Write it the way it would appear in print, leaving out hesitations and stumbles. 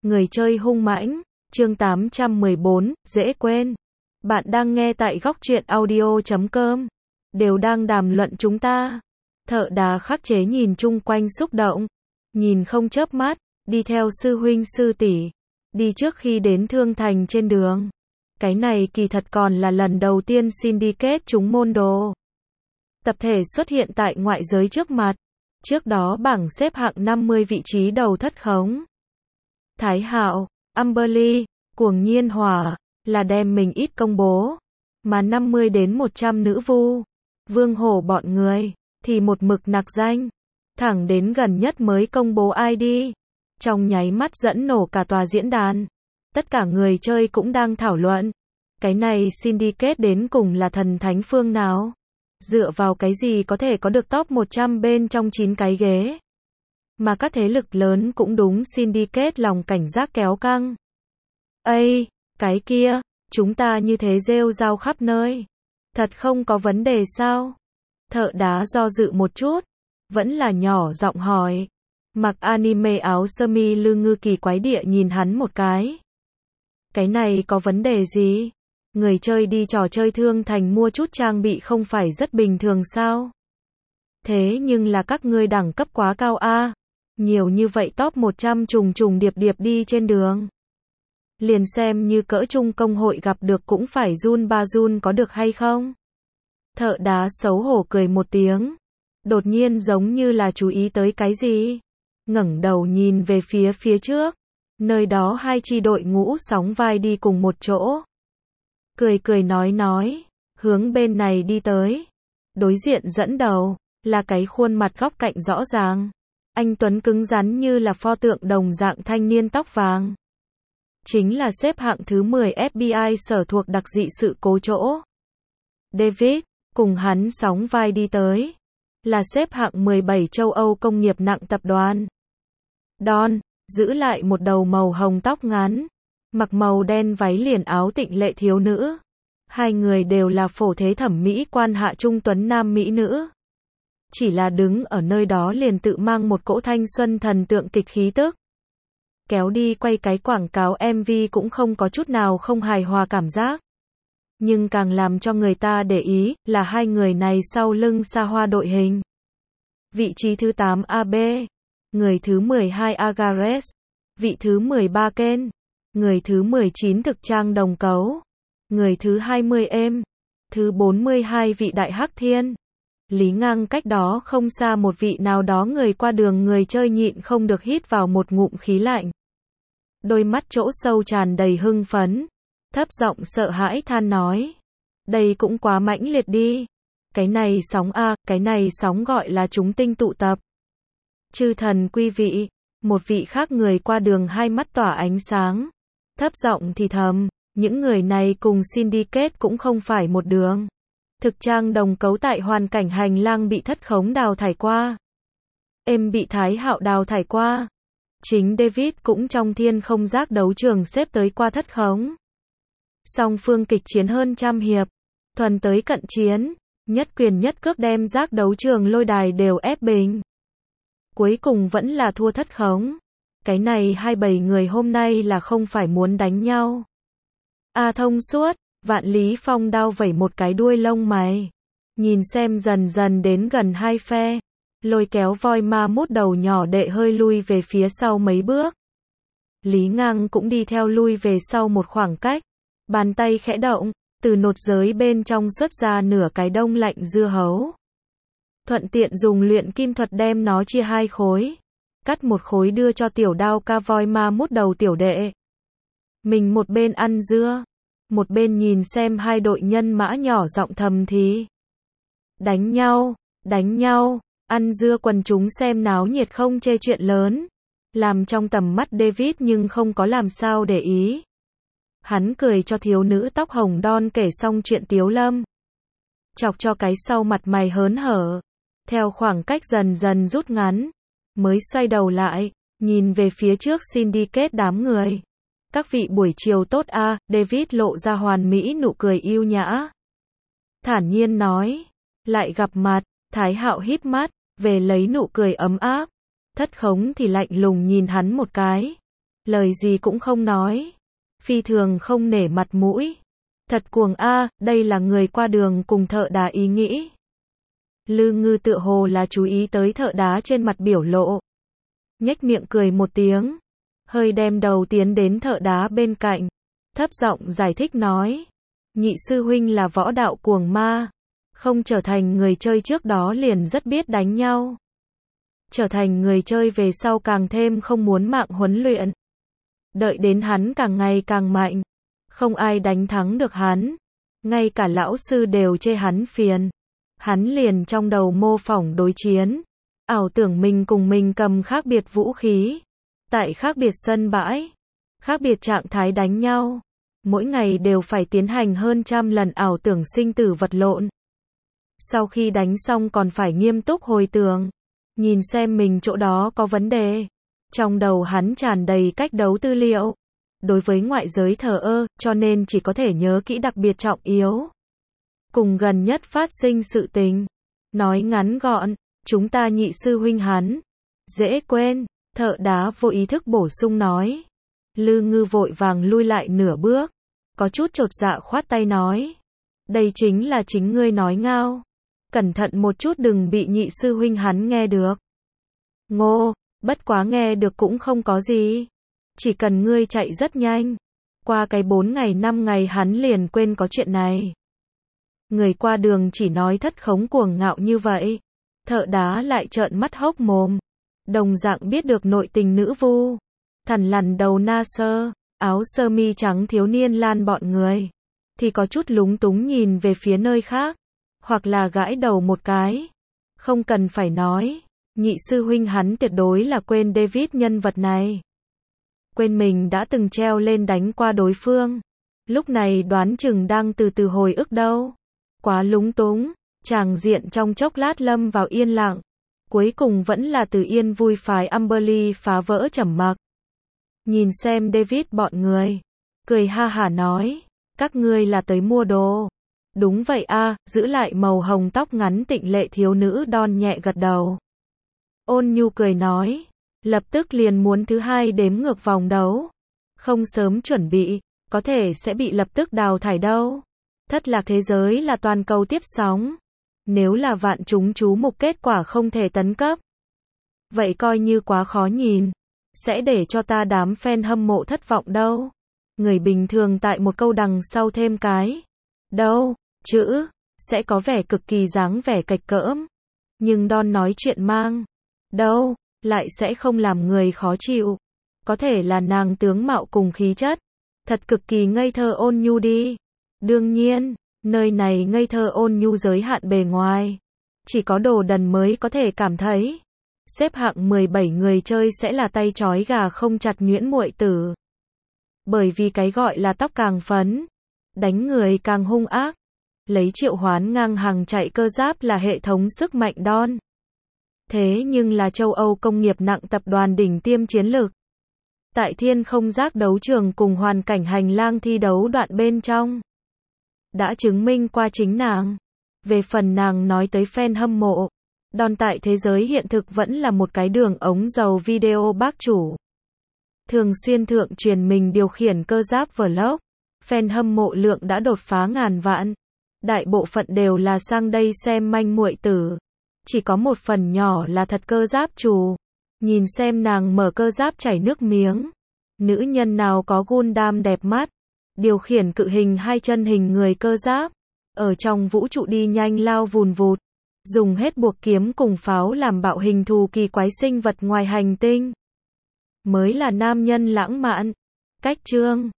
Người chơi hung mãnh, chương 814, dễ quên. Bạn đang nghe tại góc truyện audio.com. Đều đang đàm luận chúng ta. Thợ đá khắc chế nhìn chung quanh xúc động. Nhìn không chớp mắt, đi theo sư huynh sư tỷ. Đi trước khi đến Thương Thành trên đường. Cái này kỳ thật còn là lần đầu tiên Syndicate trúng môn đồ. Tập thể xuất hiện tại ngoại giới trước mặt. Trước đó bảng xếp hạng 50 vị trí đầu thất khống. Thái Hạo, Amberly, Cuồng Nhiên Hỏa, là đem mình ít công bố. Mà 50 đến 100 nữ vu, Vương Hổ bọn người, thì một mực nặc danh. Thẳng đến gần nhất mới công bố ID. Trong nháy mắt dẫn nổ cả tòa diễn đàn. Tất cả người chơi cũng đang thảo luận. Cái này Syndicate đến cùng là thần thánh phương nào? Dựa vào cái gì có thể có được top 100 bên trong 9 cái ghế? Mà các thế lực lớn cũng đúng Syndicate lòng cảnh giác kéo căng. Ây, cái kia, chúng ta như thế rêu rao khắp nơi. Thật không có vấn đề sao? Thợ đá do dự một chút, vẫn là nhỏ giọng hỏi. Mặc anime áo sơ mi lư ngư kỳ quái địa nhìn hắn một cái. Cái này có vấn đề gì? Người chơi đi trò chơi Thương Thành mua chút trang bị không phải rất bình thường sao? Thế nhưng là các ngươi đẳng cấp quá cao a. Nhiều như vậy top 100 trùng trùng điệp điệp đi trên đường. Liền xem như cỡ trung công hội gặp được cũng phải run ba run có được hay không? Thợ đá xấu hổ cười một tiếng. Đột nhiên giống như là chú ý tới cái gì. Ngẩng đầu nhìn về phía trước. Nơi đó hai chi đội ngũ sóng vai đi cùng một chỗ. Cười nói, hướng bên này đi tới. Đối diện dẫn đầu, là cái khuôn mặt góc cạnh rõ ràng. Anh tuấn cứng rắn như là pho tượng đồng dạng thanh niên tóc vàng. Chính là xếp hạng thứ 10 FBI sở thuộc đặc dị sự cố chỗ. David, cùng hắn sóng vai đi tới. Là xếp hạng 17 châu Âu công nghiệp nặng tập đoàn. Don, giữ lại một đầu màu hồng tóc ngắn. Mặc màu đen váy liền áo tịnh lệ thiếu nữ. Hai người đều là phổ thế thẩm mỹ quan hạ trung tuấn nam mỹ nữ. Chỉ là đứng ở nơi đó liền tự mang một cỗ thanh xuân thần tượng kịch khí tức. Kéo đi quay cái quảng cáo MV cũng không có chút nào không hài hòa cảm giác. Nhưng càng làm cho người ta để ý là hai người này sau lưng xa hoa đội hình. Vị trí thứ 8 AB, người thứ 12 Agares, vị thứ 13 Ken, người thứ 19 thực trang đồng cấu, người thứ 20 Êm, thứ 42 vị Đại Hắc Thiên. Lý ngang cách đó không xa một vị nào đó người qua đường người chơi nhịn không được hít vào một ngụm khí lạnh. Đôi mắt chỗ sâu tràn đầy hưng phấn, thấp giọng sợ hãi than nói. Đây cũng quá mãnh liệt đi. Cái này sóng a, cái này sóng gọi là chúng tinh tụ tập. Chư thần quý vị, một vị khác người qua đường hai mắt tỏa ánh sáng. Thấp giọng thì thầm, những người này cùng Syndicate cũng không phải một đường. Thực trang đồng cấu tại hoàn cảnh hành lang bị thất khống đào thải qua. Em bị Thái Hạo đào thải qua. Chính David cũng trong thiên không giác đấu trường xếp tới qua thất khống. Song phương kịch chiến hơn trăm hiệp. Thuần tới cận chiến. Nhất quyền nhất cước đem giác đấu trường lôi đài đều ép bình. Cuối cùng vẫn là thua thất khống. Cái này 27 người hôm nay là không phải muốn đánh nhau. Thông suốt. Vạn Lý Phong đao vẩy một cái đuôi lông mày. Nhìn xem dần dần đến gần hai phe. Lôi kéo voi ma mút đầu nhỏ đệ hơi lui về phía sau mấy bước. Lý ngang cũng đi theo lui về sau một khoảng cách. Bàn tay khẽ động, từ nột giới bên trong xuất ra nửa cái đông lạnh dưa hấu. Thuận tiện dùng luyện kim thuật đem nó chia hai khối. Cắt một khối đưa cho tiểu đao ca voi ma mút đầu tiểu đệ. Mình một bên ăn dưa. Một bên nhìn xem hai đội nhân mã nhỏ giọng thầm thì. Đánh nhau, ăn dưa quần chúng xem náo nhiệt không chê chuyện lớn. Làm trong tầm mắt David nhưng không có làm sao để ý. Hắn cười cho thiếu nữ tóc hồng Don kể xong chuyện Tiếu Lâm. Chọc cho cái sau mặt mày hớn hở. Theo khoảng cách dần dần rút ngắn. Mới xoay đầu lại, nhìn về phía trước Syndicate đám người. Các vị buổi chiều tốt a, David lộ ra hoàn mỹ nụ cười yêu nhã. Thản nhiên nói, lại gặp mặt, Thái Hạo híp mắt, về lấy nụ cười ấm áp. Thất khống thì lạnh lùng nhìn hắn một cái. lời gì cũng không nói. Phi thường không nể mặt mũi. Thật cuồng a, đây là người qua đường cùng thợ đá ý nghĩ. Lư Ngư tựa hồ là chú ý tới thợ đá trên mặt biểu lộ. Nhếch miệng cười một tiếng. Hơi đem đầu tiến đến thợ đá bên cạnh. Thấp giọng giải thích nói. Nhị sư huynh là võ đạo cuồng ma. Không trở thành người chơi trước đó liền rất biết đánh nhau. Trở thành người chơi về sau càng thêm không muốn mạng huấn luyện. Đợi đến hắn càng ngày càng mạnh. Không ai đánh thắng được hắn. Ngay cả lão sư đều chê hắn phiền. Hắn liền trong đầu mô phỏng đối chiến. Ảo tưởng mình cùng mình cầm khác biệt vũ khí. Tại khác biệt sân bãi. Khác biệt trạng thái đánh nhau. Mỗi ngày đều phải tiến hành hơn 100 lần ảo tưởng sinh tử vật lộn. Sau khi đánh xong còn phải nghiêm túc hồi tưởng. Nhìn xem mình chỗ đó có vấn đề. Trong đầu hắn tràn đầy cách đấu tư liệu. Đối với ngoại giới thờ ơ, cho nên chỉ có thể nhớ kỹ đặc biệt trọng yếu. Cùng gần nhất phát sinh sự tình. Nói ngắn gọn, chúng ta nhị sư huynh hắn. Dễ quên, thợ đá vô ý thức bổ sung nói. Lư Ngư vội vàng lui lại nửa bước. Có chút chột dạ khoát tay nói. Đây chính là chính ngươi nói ngao. Cẩn thận một chút đừng bị nhị sư huynh hắn nghe được. Ngô, bất quá nghe được cũng không có gì. Chỉ cần ngươi chạy rất nhanh. Qua cái 4 ngày 5 ngày hắn liền quên có chuyện này. Người qua đường chỉ nói thất khống cuồng ngạo như vậy. Thợ đá lại trợn mắt hốc mồm. Đồng dạng biết được nội tình nữ vu. Thằn lằn đầu na sơ, áo sơ mi trắng thiếu niên Lan bọn người. Thì có chút lúng túng nhìn về phía nơi khác. Hoặc là gãi đầu một cái. Không cần phải nói. Nhị sư huynh hắn tuyệt đối là quên David nhân vật này. Quên mình đã từng treo lên đánh qua đối phương. Lúc này đoán chừng đang từ từ hồi ức đâu. Quá lúng túng. Tràng diện trong chốc lát lâm vào yên lặng. Cuối cùng vẫn là từ yên vui phái Amberly phá vỡ trầm mặc. Nhìn xem David bọn người. Cười ha hả nói. Các ngươi là tới mua đồ. Đúng vậy a, giữ lại màu hồng tóc ngắn tịnh lệ thiếu nữ đon nhẹ gật đầu. Ôn nhu cười nói. Lập tức liền muốn thứ hai đếm ngược vòng đấu. Không sớm chuẩn bị, có thể sẽ bị lập tức đào thải đâu. Thất lạc thế giới là toàn cầu tiếp sóng. Nếu là vạn chúng chú mục kết quả không thể tấn cấp. Vậy coi như quá khó nhìn. Sẽ để cho ta đám fan hâm mộ thất vọng đâu. Người bình thường tại một câu đằng sau thêm cái. Đâu, chữ, sẽ có vẻ cực kỳ dáng vẻ cạch cỡm. Nhưng Don nói chuyện mang. Đâu, lại sẽ không làm người khó chịu. Có thể là nàng tướng mạo cùng khí chất. Thật cực kỳ ngây thơ ôn nhu đi. Đương nhiên, nơi này ngây thơ ôn nhu giới hạn bề ngoài. Chỉ có đồ đần mới có thể cảm thấy. Xếp hạng 17 người chơi sẽ là tay trói gà không chặt nhuyễn muội tử. Bởi vì cái gọi là tóc càng phấn. Đánh người càng hung ác. Lấy triệu hoán ngang hàng chạy cơ giáp là hệ thống sức mạnh Don. Thế nhưng là châu Âu công nghiệp nặng tập đoàn đỉnh tiêm chiến lược. Tại thiên không giác đấu trường cùng hoàn cảnh hành lang thi đấu đoạn bên trong. Đã chứng minh qua chính nàng. Về phần nàng nói tới fan hâm mộ. Don tại thế giới hiện thực vẫn là một cái đường ống dầu video bác chủ. Thường xuyên thượng truyền mình điều khiển cơ giáp vlog. Fan hâm mộ lượng đã đột phá ngàn vạn. Đại bộ phận đều là sang đây xem manh muội tử. Chỉ có một phần nhỏ là thật cơ giáp chủ. Nhìn xem nàng mở cơ giáp chảy nước miếng. Nữ nhân nào có Gundam đẹp mắt. Điều khiển cự hình hai chân hình người cơ giáp. Ở trong vũ trụ đi nhanh lao vùn vụt. Dùng hết buộc kiếm cùng pháo làm bạo hình thù kỳ quái sinh vật ngoài hành tinh. Mới là nam nhân lãng mạn. Cách chương